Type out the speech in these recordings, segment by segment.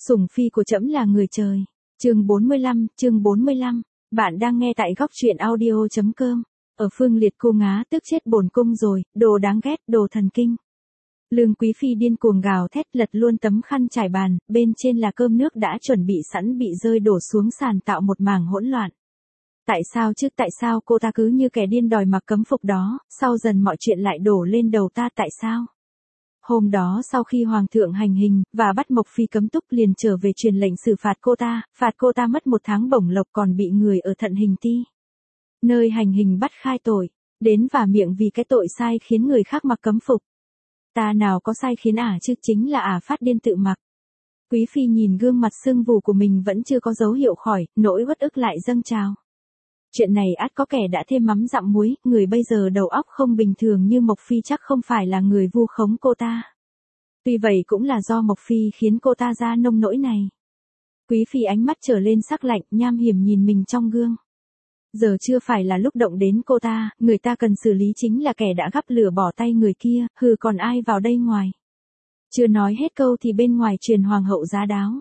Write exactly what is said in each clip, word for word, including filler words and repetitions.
Sủng phi của trẫm là người trời. Chương bốn mươi lăm, chương bốn mươi lăm. Bạn đang nghe tại góc truyện audio chấm com. Ở Phương Liệt cô ngá tức chết bổn cung rồi, đồ đáng ghét, đồ thần kinh. Lương Quý phi điên cuồng gào thét, lật luôn tấm khăn trải bàn, bên trên là cơm nước đã chuẩn bị sẵn bị rơi đổ xuống sàn tạo một mảng hỗn loạn. Tại sao chứ, tại sao cô ta cứ như kẻ điên đòi mặc cấm phục đó, sau dần mọi chuyện lại đổ lên đầu ta, tại sao? Hôm đó sau khi hoàng thượng hành hình, và bắt Mộc Phi cấm túc liền trở về truyền lệnh xử phạt cô ta, phạt cô ta mất một tháng bổng lộc còn bị người ở Thận Hình Ti nơi hành hình bắt khai tội, đến vả miệng vì cái tội sai khiến người khác mặc cấm phục. Ta nào có sai khiến ả chứ, chính là ả phát điên tự mặc. Quý phi nhìn gương mặt sưng vù của mình vẫn chưa có dấu hiệu khỏi, nỗi uất ức lại dâng trào. Chuyện này ắt có kẻ đã thêm mắm dặm muối, người bây giờ đầu óc không bình thường như Mộc Phi chắc không phải là người vu khống cô ta. Tuy vậy cũng là do Mộc Phi khiến cô ta ra nông nỗi này. Quý phi ánh mắt trở lên sắc lạnh, nham hiểm nhìn mình trong gương. Giờ chưa phải là lúc động đến cô ta, người ta cần xử lý chính là kẻ đã gắp lửa bỏ tay người kia, hừ còn ai vào đây ngoài. Chưa nói hết câu thì bên ngoài truyền hoàng hậu giá đáo.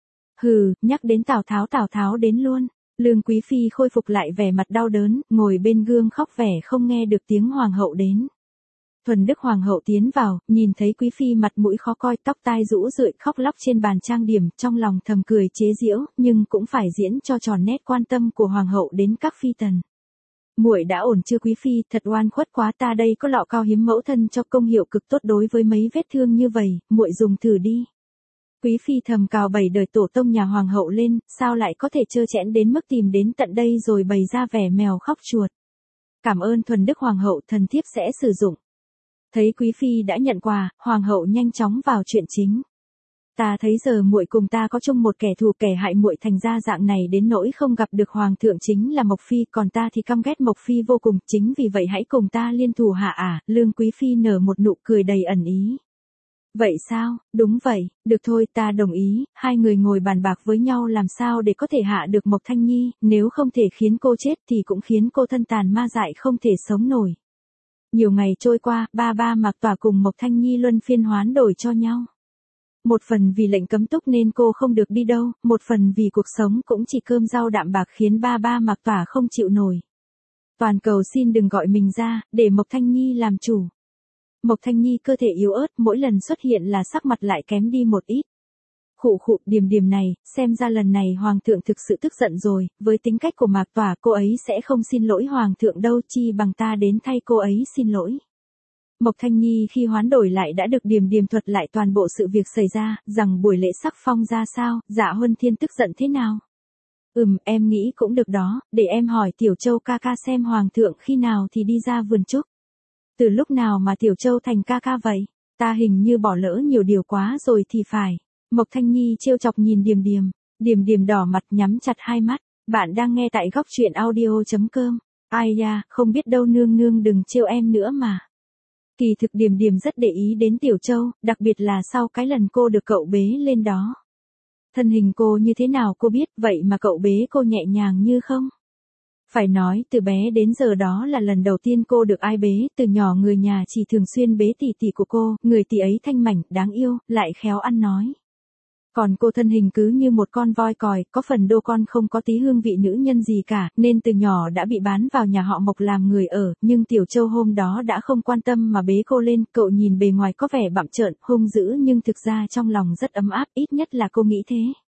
Hừ, nhắc đến Tào Tháo Tào Tháo đến luôn. Lương Quý phi khôi phục lại vẻ mặt đau đớn, ngồi bên gương khóc vẻ không nghe được tiếng hoàng hậu đến. Thuần Đức hoàng hậu tiến vào, nhìn thấy Quý phi mặt mũi khó coi, tóc tai rũ rượi khóc lóc trên bàn trang điểm, trong lòng thầm cười chế giễu, nhưng cũng phải diễn cho tròn nét quan tâm của hoàng hậu đến các phi tần. Muội đã ổn chưa Quý phi, thật oan khuất quá, ta đây có lọ cao hiếm mẫu thân cho công hiệu cực tốt đối với mấy vết thương như vậy, muội dùng thử đi. Quý phi thầm cào bảy đời tổ tông nhà hoàng hậu lên, sao lại có thể trơ trẽn đến mức tìm đến tận đây rồi bày ra vẻ mèo khóc chuột. Cảm ơn Thuần Đức hoàng hậu, thần thiếp sẽ sử dụng. Thấy Quý phi đã nhận quà, hoàng hậu nhanh chóng vào chuyện chính. Ta thấy giờ muội cùng ta có chung một kẻ thù, kẻ hại muội thành ra dạng này đến nỗi không gặp được hoàng thượng chính là Mộc Phi, còn ta thì căm ghét Mộc Phi vô cùng, chính vì vậy hãy cùng ta liên thủ hạ ả. Lương Quý phi nở một nụ cười đầy ẩn ý. Vậy sao, đúng vậy, được thôi, ta đồng ý, hai người ngồi bàn bạc với nhau làm sao để có thể hạ được Mộc Thanh Nhi, nếu không thể khiến cô chết thì cũng khiến cô thân tàn ma dại không thể sống nổi. Nhiều ngày trôi qua, ba ba Mạc Tỏa cùng Mộc Thanh Nhi luân phiên hoán đổi cho nhau. Một phần vì lệnh cấm túc nên cô không được đi đâu, một phần vì cuộc sống cũng chỉ cơm rau đạm bạc khiến ba ba Mạc Tỏa không chịu nổi. Toàn cầu xin đừng gọi mình ra, để Mộc Thanh Nhi làm chủ. Mộc Thanh Nhi cơ thể yếu ớt, mỗi lần xuất hiện là sắc mặt lại kém đi một ít. Khụ khụ, Điềm Điềm này, xem ra lần này hoàng thượng thực sự tức giận rồi, với tính cách của Mạc Tỏa cô ấy sẽ không xin lỗi hoàng thượng đâu, chi bằng ta đến thay cô ấy xin lỗi. Mộc Thanh Nhi khi hoán đổi lại đã được Điềm Điềm thuật lại toàn bộ sự việc xảy ra, rằng buổi lễ sắc phong ra sao, Dạ Huân Thiên tức giận thế nào. Ừm, em nghĩ cũng được đó, để em hỏi Tiểu Châu ca ca xem hoàng thượng khi nào thì đi ra vườn trúc. Từ lúc nào mà Tiểu Châu thành ca ca vậy? Ta hình như bỏ lỡ nhiều điều quá rồi thì phải. Mộc Thanh Nhi trêu chọc nhìn Điềm Điềm. Điềm Điềm đỏ mặt nhắm chặt hai mắt. Bạn đang nghe tại góc truyện audio chấm com. Ai da, không biết đâu, nương nương đừng trêu em nữa mà. Kỳ thực Điềm Điềm rất để ý đến Tiểu Châu, đặc biệt là sau cái lần cô được cậu bế lên đó. Thân hình cô như thế nào cô biết, vậy mà cậu bế cô nhẹ nhàng như không? Phải nói, từ bé đến giờ đó là lần đầu tiên cô được ai bế, từ nhỏ người nhà chỉ thường xuyên bế tỷ tỷ của cô, người tỷ ấy thanh mảnh, đáng yêu, lại khéo ăn nói. Còn cô thân hình cứ như một con voi còi, có phần đô con không có tí hương vị nữ nhân gì cả, nên từ nhỏ đã bị bán vào nhà họ Mộc làm người ở, nhưng Tiểu Châu hôm đó đã không quan tâm mà bế cô lên, cậu nhìn bề ngoài có vẻ bặm trợn, hung dữ nhưng thực ra trong lòng rất ấm áp, ít nhất là cô nghĩ thế.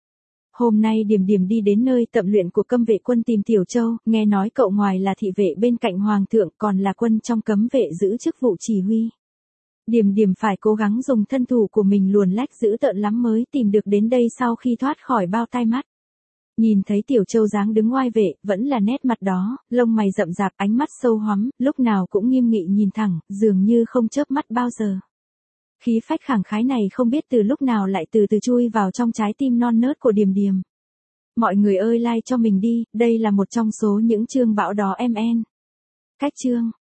Hôm nay Điềm Điềm đi đến nơi tập luyện của Cấm vệ quân tìm Tiểu Châu, nghe nói cậu ngoài là thị vệ bên cạnh hoàng thượng còn là quân trong cấm vệ giữ chức vụ chỉ huy. Điềm Điềm phải cố gắng dùng thân thủ của mình luồn lách dữ tợn lắm mới tìm được đến đây sau khi thoát khỏi bao tai mắt. Nhìn thấy Tiểu Châu dáng đứng oai vệ, vẫn là nét mặt đó, lông mày rậm rạp, ánh mắt sâu hoắm, lúc nào cũng nghiêm nghị nhìn thẳng, dường như không chớp mắt bao giờ. Khí phách khẳng khái này không biết từ lúc nào lại từ từ chui vào trong trái tim non nớt của Điềm Điềm. Mọi người ơi like cho mình đi, đây là một trong số những chương bão đó em en. Cách chương